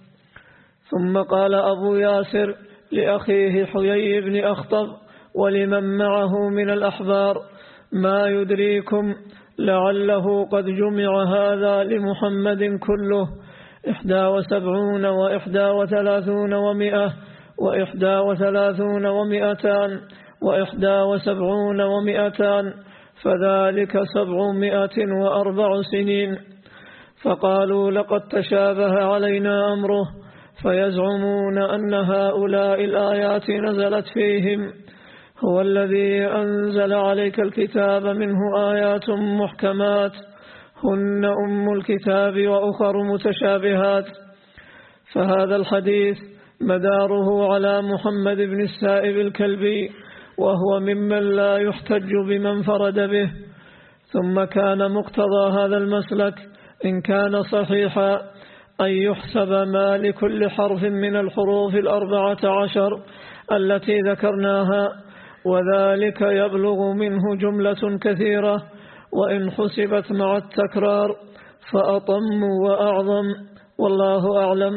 ثم قال أبو ياسر لأخيه حيي بن أخطب ولمن معه من الأحبار ما يدريكم لعله قد جمع هذا لمحمد كله إحدى وسبعون وإحدى وثلاثون ومئة وإحدى وثلاثون ومئتان وإحدى وسبعون ومئتان، فذلك سبعمائة وأربع سنين. فقالوا لقد تشابه علينا أمره، فيزعمون أن هؤلاء الآيات نزلت فيهم. هو الذي أنزل عليك الكتاب منه آيات محكمات هن أم الكتاب وأخر متشابهات. فهذا الحديث مداره على محمد بن السائب الكلبي، وهو ممن لا يحتج بمن فرد به. ثم كان مقتضى هذا المسلك إن كان صحيحا أن يحسب ما لكل حرف من الحروف الأربعة عشر التي ذكرناها، وذلك يبلغ منه جملة كثيرة، وإن حسبت مع التكرار فأطم وأعظم، والله أعلم.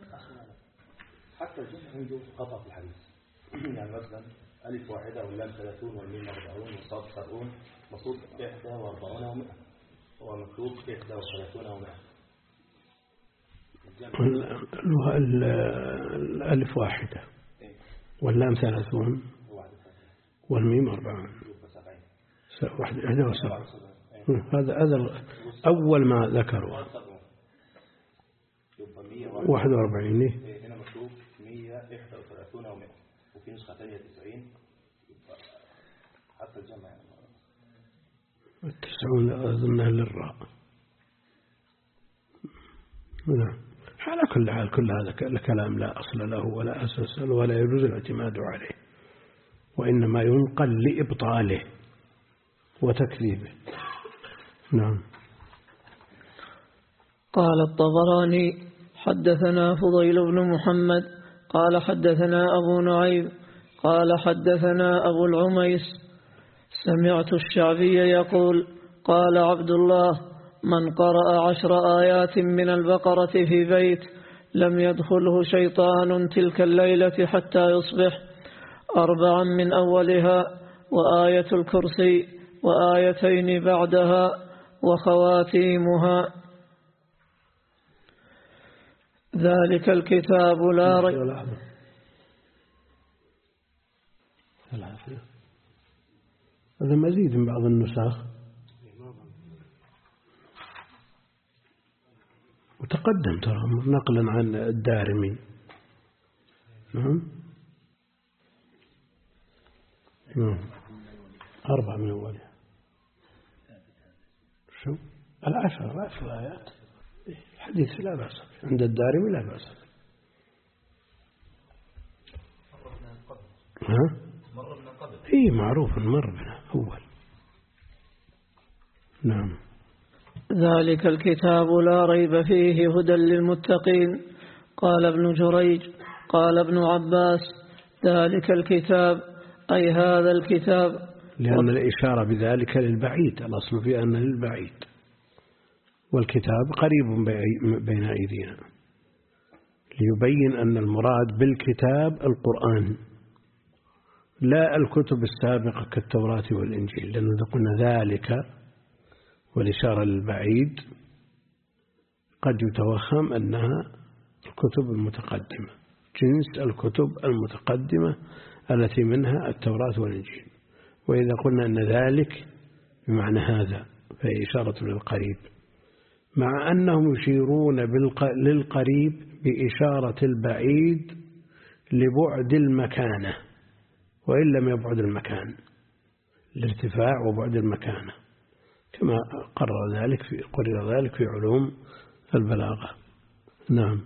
حتى الجمع عنده قطع في الحديث، يعني مثلا ألف واحدة واللام ثلاثون والميم أربعون والصاد سبعون مصوب إحدى وأربعون ومئة، هو مكتوب إحدى وثلاثون ومئة. الألف واحدة واللام ثلاثون والميم أربعون واحد إحدى وسبعون. هذا هذا أول ما ذكروا واحد وأربعين. هنا مكتوب مئة إحدى وثلاثون ومئة، وفي نسخة ثانية تسعين. حتى الجمع التسعون أظنها للراء. نعم. على كل حال كل هذا الكلام لا أصل له ولا أساس له ولا يجوز الاعتماد عليه، وإنما ينقل لإبطاله وتكذيبه. نعم. قال الطبراني حدثنا فضيل بن محمد قال حدثنا أبو نعيم قال حدثنا أبو العميس سمعت الشعبي يقول قال عبد الله من قرأ عشر آيات من البقرة في بيت لم يدخله شيطان تلك الليلة حتى يصبح، أربعا من أولها وآية الكرسي وآيتين بعدها وخواتيمها. ذلك الكتاب لا ريب. هذا مزيد من بعض النسخ وتقدم ترى نقلا عن الدارمي. نعم. نعم. أربع من أولها. شو العشر العشر آيات الحديث لا بأس عند الدارمي لا بأس. ها؟ هي معروف مر بنا أول. نعم. ذلك الكتاب لا ريب فيه هدى للمتقين. قال ابن جريج قال ابن عباس ذلك الكتاب أي هذا الكتاب، لأن الإشارة بذلك للبعيد، الأصل في أنه للبعيد، والكتاب قريب بين أيدينا، ليبين أن المراد بالكتاب القرآن لا الكتب السابقة كالتوراة والإنجيل، لأنه قلنا ذلك والإشارة للبعيد قد يتوهم أنها الكتب المتقدمة، جنس الكتب المتقدمة التي منها التوراة والإنجيل. وإذا قلنا أن ذلك بمعنى هذا فهي إشارة للقريب، مع أنهم يشيرون للقريب بإشارة البعيد لبعد المكانة، وإن لم يبعد المكان، الارتفاع وبعد المكانة، كما قرر ذلك في قرر ذلك في علوم البلاغة. نعم.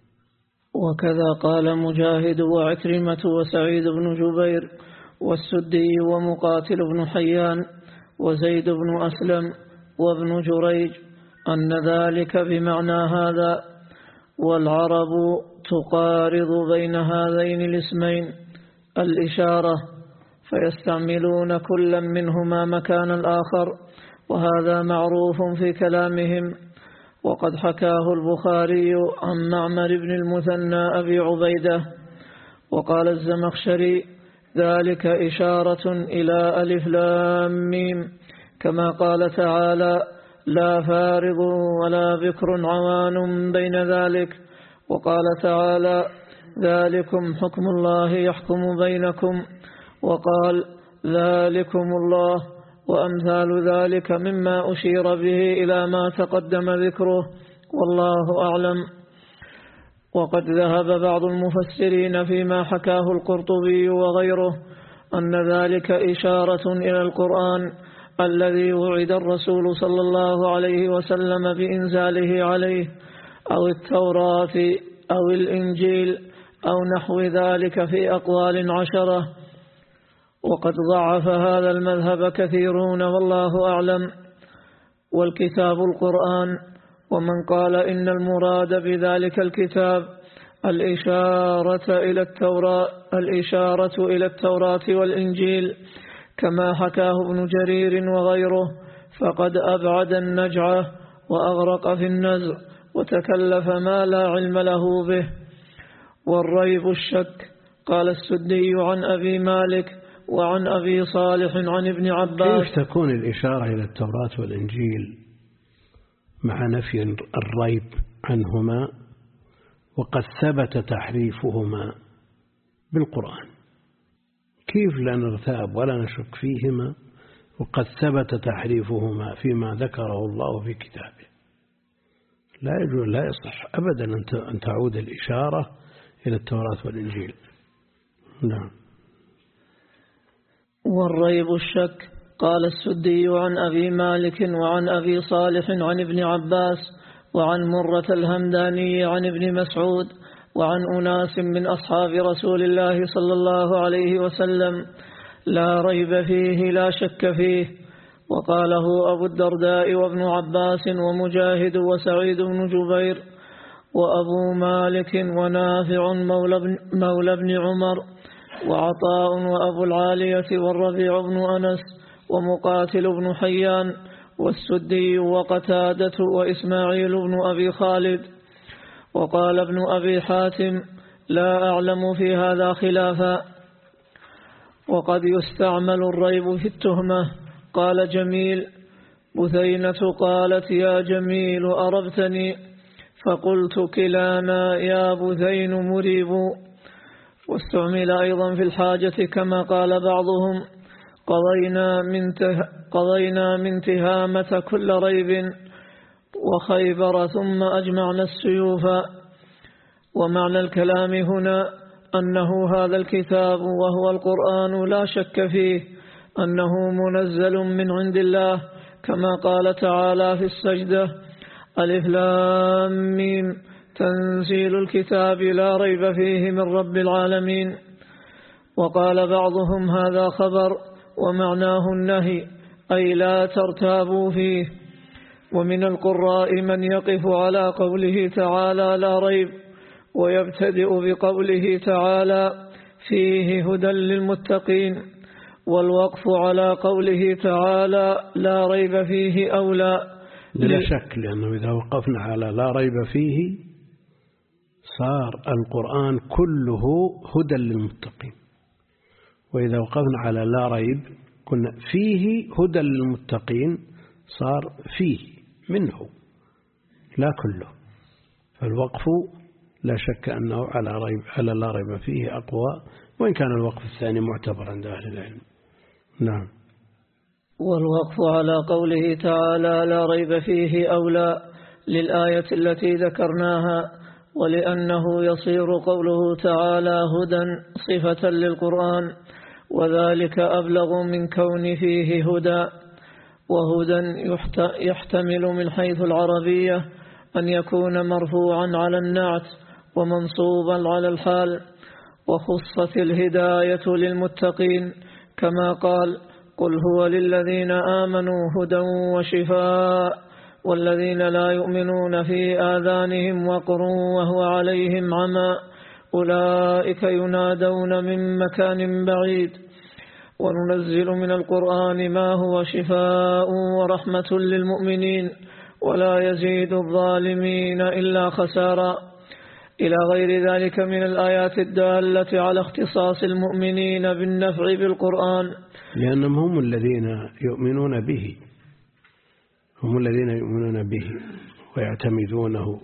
وكذا قال مجاهد وعكرمة وسعيد بن جبير والسدي ومقاتل بن حيان وزيد بن أسلم وابن جريج أن ذلك بمعنى هذا، والعرب تقارض بين هذين الاسمين الإشارة، فيستعملون كلا منهما مكان الآخر، وهذا معروف في كلامهم. وقد حكاه البخاري عن معمر بن المثنى أبي عبيدة. وقال الزمخشري ذلك إشارة إلى ألف لام ميم، كما قال تعالى لا فارض ولا بكر عوان بين ذلك. وقال تعالى ذلكم حكم الله يحكم بينكم. وقال ذلكم الله، وأمثال ذلك مما أشير به إلى ما تقدم ذكره، والله أعلم. وقد ذهب بعض المفسرين فيما حكاه القرطبي وغيره أن ذلك إشارة إلى القرآن الذي وعد الرسول صلى الله عليه وسلم بإنزاله عليه، أو التوراة أو الإنجيل أو نحو ذلك في أقوال عشرة. وقد ضعف هذا المذهب كثيرون والله أعلم، والكتاب القرآن. ومن قال إن المراد بذلك الكتاب الإشارة إلى التوراة الإشارة إلى التوراة والإنجيل كما حكاه ابن جرير وغيره، فقد أبعد النجعة وأغرق في النزع وتكلف ما لا علم له به. والريب الشك. قال السدي عن أبي مالك وعن أبي صالح عن ابن عباس. كيف تكون الإشارة إلى التوراة والإنجيل مع نفي الريب عنهما وقد ثبت تحريفهما بالقرآن؟ كيف لا نرتاب ولا نشك فيهما وقد ثبت تحريفهما فيما ذكره الله في كتابه؟ لا يجوز، لا يصح أبدا أن تعود الإشارة إلى التوراة والإنجيل. نعم. والريب الشك. قال السدي عن أبي مالك وعن أبي صالح عن ابن عباس وعن مرة الهمداني عن ابن مسعود وعن أناس من أصحاب رسول الله صلى الله عليه وسلم لا ريب فيه لا شك فيه. وقاله أبو الدرداء وابن عباس ومجاهد وسعيد بن جبير وأبو مالك ونافع مولى بن عمر وعطاء وأبو العالية والربيع بن أنس ومقاتل بن حيان والسدي وقتادة وإسماعيل بن أبي خالد. وقال ابن أبي حاتم لا أعلم في هذا خلافا. وقد يستعمل الريب في التهمة. قال جميل بثينة قالت يا جميل أربتني، فقلت كلانا يا بثين مريب. واستعمل أيضا في الحاجة كما قال بعضهم قضينا من, قضينا من تهامة كل ريب وخيبر ثم أجمعنا السيوف. ومعنى الكلام هنا أنه هذا الكتاب وهو القرآن لا شك فيه أنه منزل من عند الله، كما قال تعالى في السجدة ألف لام ميم تنزيل الكتاب لا ريب فيه من رب العالمين. وقال بعضهم هذا خبر ومعناه النهي، أي لا ترتابوا فيه. ومن القراء من يقف على قوله تعالى لا ريب ويبتدئ بقوله تعالى فيه هدى للمتقين، والوقف على قوله تعالى لا ريب فيه أولى. بلا شك، لأنه إذا وقفنا على لا ريب فيه صار القرآن كله هدى للمتقين، وإذا وقفنا على لا ريب كنا فيه هدى للمتقين صار فيه منه لا كله، فالوقف لا شك أنه على ريب على لا ريب فيه أقوى، وإن كان الوقف الثاني معتبر عند أهل العلم. نعم. والوقف على قوله تعالى لا ريب فيه أولى للآية التي ذكرناها، ولأنه يصير قوله تعالى هدى صفة للقرآن، وذلك أبلغ من كون فيه هدى. وهدى يحتمل من حيث العربية أن يكون مرفوعا على النعت ومنصوبا على الحال، وخصت الهداية للمتقين كما قال قل هو للذين آمنوا هدى وشفاء والذين لا يؤمنون في آذانهم وقر وهو عليهم عمى أولئك ينادون من مكان بعيد. وننزل من القرآن ما هو شفاء ورحمة للمؤمنين ولا يزيد الظالمين إلا خسارا، إلى غير ذلك من الآيات الدالة على اختصاص المؤمنين بالنفع بالقرآن، لأنهم هم الذين يؤمنون به هم الذين يؤمنون به ويعتمدونه،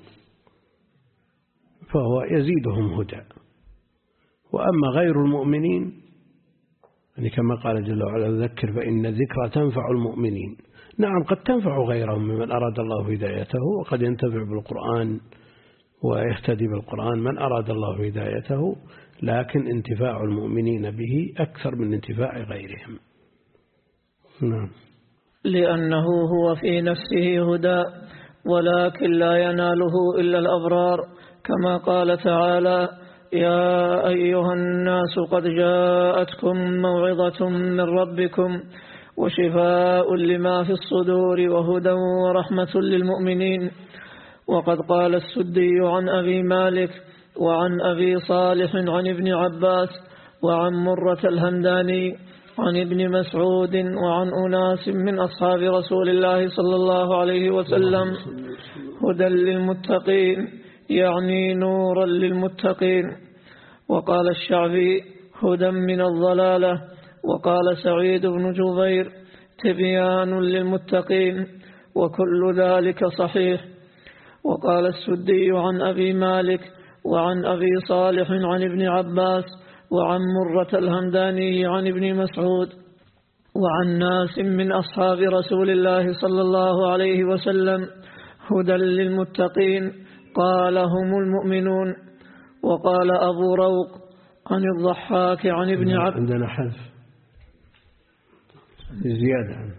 فهو يزيدهم هدى. وأما غير المؤمنين يعني كما قال جل وعلا ذكر فإن الذكرى تنفع المؤمنين. نعم قد تنفع غيرهم ممن أراد الله هدايته، وقد ينتفع بالقرآن ويهتدي بالقرآن من أراد الله هدايته، لكن انتفاع المؤمنين به أكثر من انتفاع غيرهم. نعم. لأنه هو في نفسه هدى، ولكن لا يناله إلا الأبرار، كما قال تعالى يا أيها الناس قد جاءتكم موعظة من ربكم وشفاء لما في الصدور وهدى ورحمة للمؤمنين. وقد قال السدي عن أبي مالك وعن أبي صالح عن ابن عباس وعن مرة الهمداني عن ابن مسعود وعن أناس من أصحاب رسول الله صلى الله عليه وسلم هدى للمتقين، يعني نورا للمتقين. وقال الشعبي هدى من الضلالة. وقال سعيد بن جبير تبيان للمتقين، وكل ذلك صحيح. وقال السدي عن أبي مالك وعن أبي صالح عن ابن عباس وعن مرة الهمداني عن ابن مسعود وعن ناس من أصحاب رسول الله صلى الله عليه وسلم هدى للمتقين قال هم المؤمنون. وقال أبو روق عن الضحاك عن ابن عباس عندنا حذف زيادة عنه.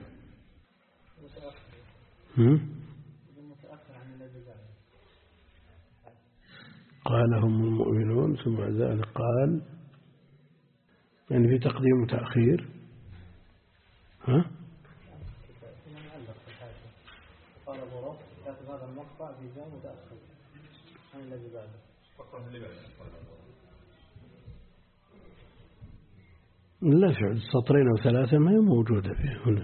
قال هم المؤمنون ثم ذلك قال يعني في تقديم وتأخير. ها قال أبو روح كاتب هذا المقطع في جام وتأخير عن الذي بعده. لا فعل سطرين أو ثلاثة ما هي موجودة فيه هنا.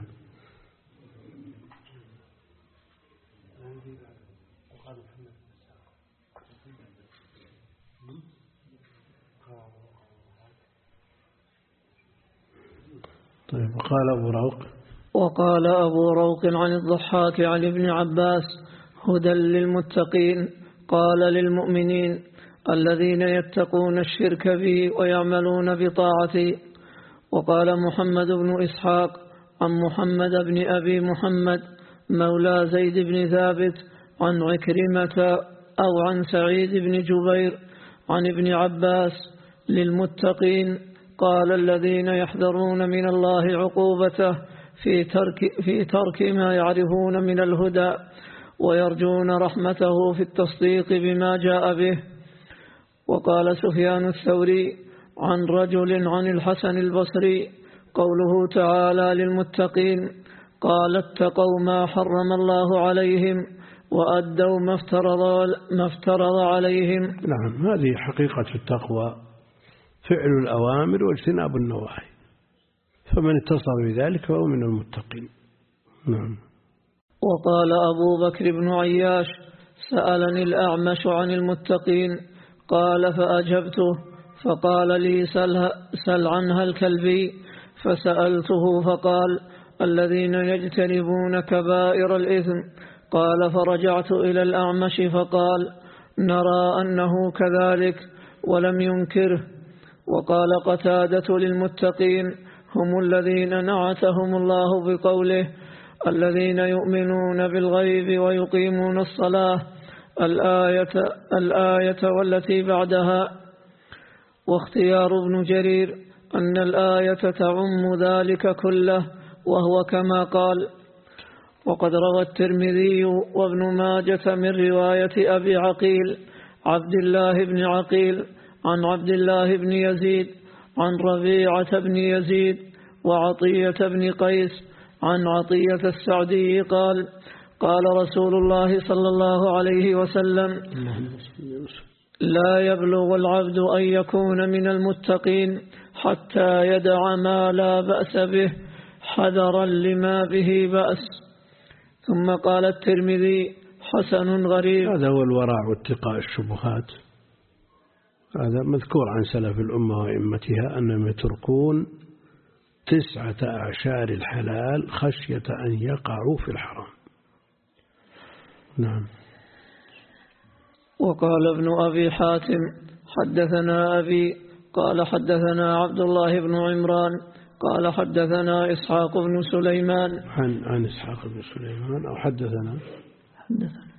طيب. وقال أبو روق وقال أبو روق عن الضحاك عن ابن عباس هدى للمتقين قال للمؤمنين الذين يتقون الشرك بي ويعملون بطاعتي. وقال محمد بن إسحاق عن محمد بن أبي محمد مولى زيد بن ثابت عن عكرمة أو عن سعيد بن جبير عن ابن عباس للمتقين قال الذين يحذرون من الله عقوبته في ترك, في ترك ما يعرفون من الهدى ويرجون رحمته في التصديق بما جاء به. وقال سفيان الثوري عن رجل عن الحسن البصري قوله تعالى للمتقين قال اتقوا ما حرم الله عليهم وأدوا ما افترض, ما افترض عليهم. نعم هذه حقيقة التقوى، فعل الأوامر واجتناب النواهي، فمن اتصل بذلك فهو من المتقين. نعم. وقال أبو بكر بن عياش سألني الأعمش عن المتقين قال فأجبته فقال لي سل, سل عنها الكلبي فسألته فقال الذين يجتنبون كبائر الإثم. قال فرجعت إلى الأعمش فقال نرى أنه كذلك ولم ينكره. وقال قتادة للمتقين هم الذين نعتهم الله بقوله الذين يؤمنون بالغيب ويقيمون الصلاة الآية, الآية والتي بعدها. واختيار ابن جرير أن الآية تعم ذلك كله وهو كما قال. وقد روى الترمذي وابن ماجة من رواية أبي عقيل عبد الله بن عقيل عن عبد الله بن يزيد عن ربيعة بن يزيد وعطية بن قيس عن عطية السعدي قال قال رسول الله صلى الله عليه وسلم لا يبلغ العبد أن يكون من المتقين حتى يدع ما لا بأس به حذرا لما به بأس. ثم قال الترمذي حسن غريب. هذا هو الورع واتقاء الشبهات، هذا مذكور عن سلف الأمة وإمتها أنهم يتركون تسعة أعشار الحلال خشية أن يقعوا في الحرام. نعم. وقال ابن أبي حاتم حدثنا أبي قال حدثنا عبد الله بن عمران قال حدثنا إسحاق بن سليمان عن, عن إسحاق بن سليمان أو حدثنا حدثنا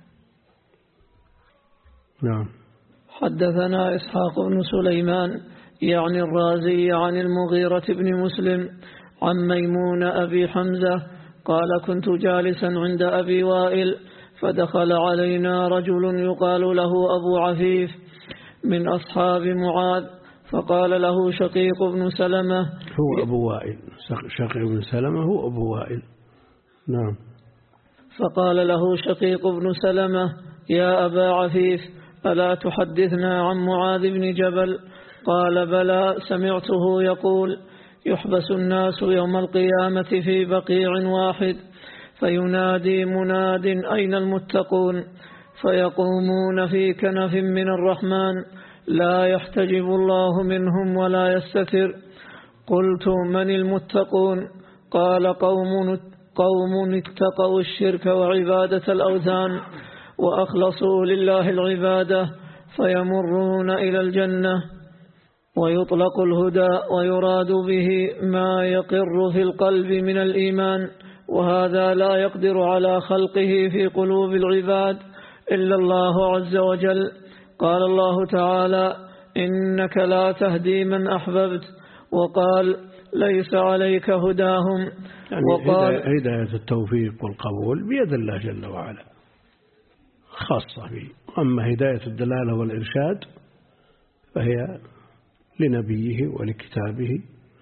نعم حدثنا إسحاق بن سليمان يعني الرازي عن المغيرة بن مسلم عن ميمون أبي حمزة قال كنت جالسا عند أبي وائل فدخل علينا رجل يقال له أبو عفيف من أصحاب معاذ فقال له شقيق بن سلمة هو أبو وائل شقيق بن سلمة هو أبو وائل. نعم. فقال له شقيق بن سلمة يا أبا عفيف ألا تحدثنا عن معاذ بن جبل؟ قال بلى سمعته يقول يحبس الناس يوم القيامة في بقيع واحد فينادي مناد أين المتقون فيقومون في كنف من الرحمن لا يحتجب الله منهم ولا يستتر. قلت من المتقون؟ قال قوم قوم اتقوا الشرك وعبادة الأوثان وأخلصوا لله العبادة فيمرون إلى الجنة. ويطلق الهدى ويراد به ما يقر في القلب من الإيمان وهذا لا يقدر على خلقه في قلوب العباد إلا الله عز وجل. قال الله تعالى إنك لا تهدي من أحببت وقال ليس عليك هداهم. يعني وقال هداية التوفيق والقبول بيد الله جل وعلا خاصة به، أما هداية الدلالة والإرشاد فهي لنبيه ولكتابه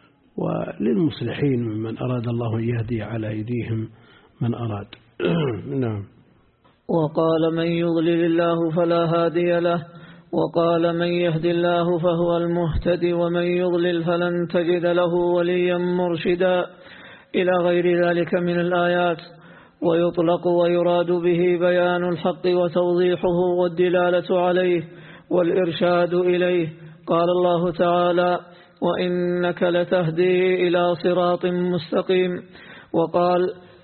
وللمصلحين ممن أراد الله أن يهدي على أيديهم من أراد. نعم. وقال من يضلل الله فلا هادي له وقال من يهد الله فهو المهتدي ومن يضلل فلن تجد له وليا مرشدا إلى غير ذلك من الآيات. ويطلق ويراد به بيان الحق وتوضيحه والدلالة عليه والإرشاد إليه. قال الله تعالى وإنك لتهدي إلى صراط مستقيم. وقال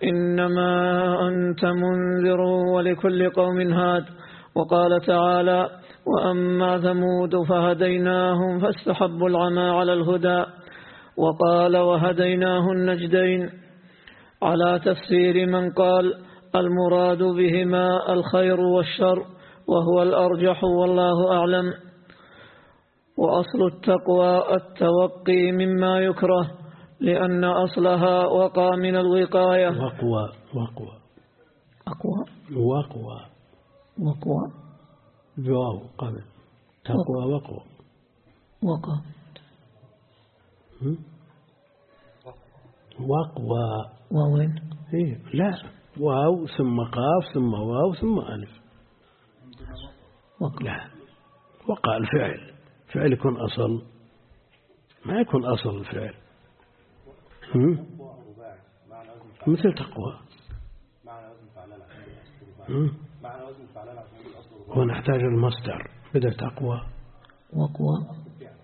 إنما أنت منذر ولكل قوم هاد. وقال تعالى وأما ثمود فهديناهم فاستحبوا العمى على الهدى. وقال وهديناه النجدين على تفسير من قال المراد بهما الخير والشر وهو الأرجح والله أعلم. وأصل التقوى التوقي مما يكره لأن أصلها وقى من الوقاية. وقوى وقوى أقوى وقوى وقوى جواب قبل تقوى وقوى وقى وقوى ووين إيه لا واو ثم قاف ثم واو ثم ألف. وقى. لا وقع الفعل فعل يكون أصل ما يكون أصل الفعل مثل تقوى ونحتاج المصدر بدل تقوى. وقوى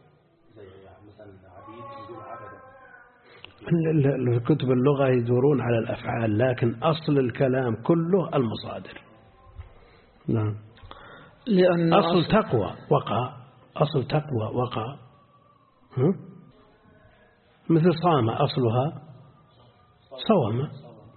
كتب اللغة يدورون على الأفعال لكن أصل الكلام كله المصادر. نعم. لأن أصل تقوى وقع، أصل تقوى وقع، مثل صام أصلها صوم.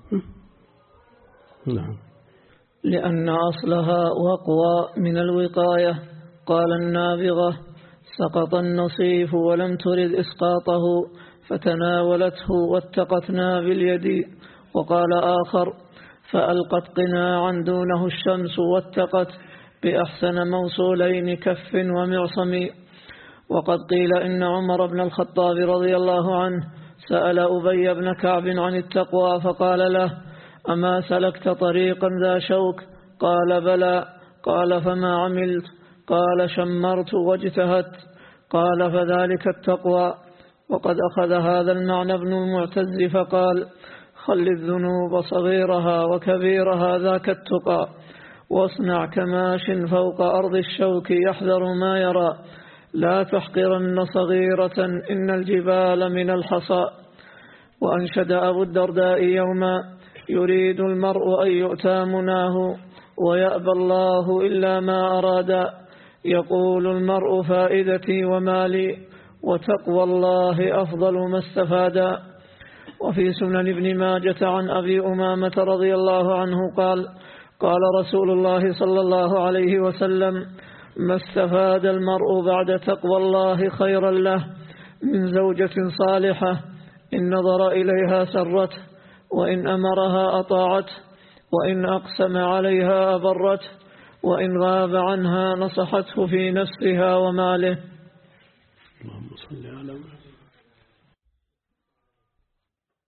نعم. لأن أصلها وقوى من الوقاية. قال النابغة: سقط النصيف ولم ترد إسقاطه فتناولته واتقتنا باليد. وقال آخر: فألقت قناعا دونه الشمس واتقت بأحسن موصولين كف ومعصم. وقد قيل إن عمر بن الخطاب رضي الله عنه سأل أبي بن كعب عن التقوى فقال له: أما سلكت طريقا ذا شوك؟ قال: بلى. قال: فما عملت؟ قال: شمرت واجتهدت. قال: فذلك التقوى. وقد أخذ هذا المعنى ابن المعتز فقال: خل الذنوب صغيرها وكبيرها ذاك التقى، واصنع كماش فوق أرض الشوك يحذر ما يرى، لا تحقرن صغيرة إن الجبال من الحصى. وأنشد أبو الدرداء يوما: يريد المرء أن يؤتى مناه ويأبى الله إلا ما أراد، يقول المرء فائدتي ومالي وتقوى الله أفضل ما استفاد. وفي سنن ابن ماجة عن أبي أمامة رضي الله عنه قال: قال رسول الله صلى الله عليه وسلم: ما استفاد المرء بعد تقوى الله خيرا له من زوجة صالحة إن نظر إليها سرته، وإن أمرها أطاعته، وإن أقسم عليها أبرته، وإن غاب عنها نصحته في نفسها وماله. اللهم صل على محمد.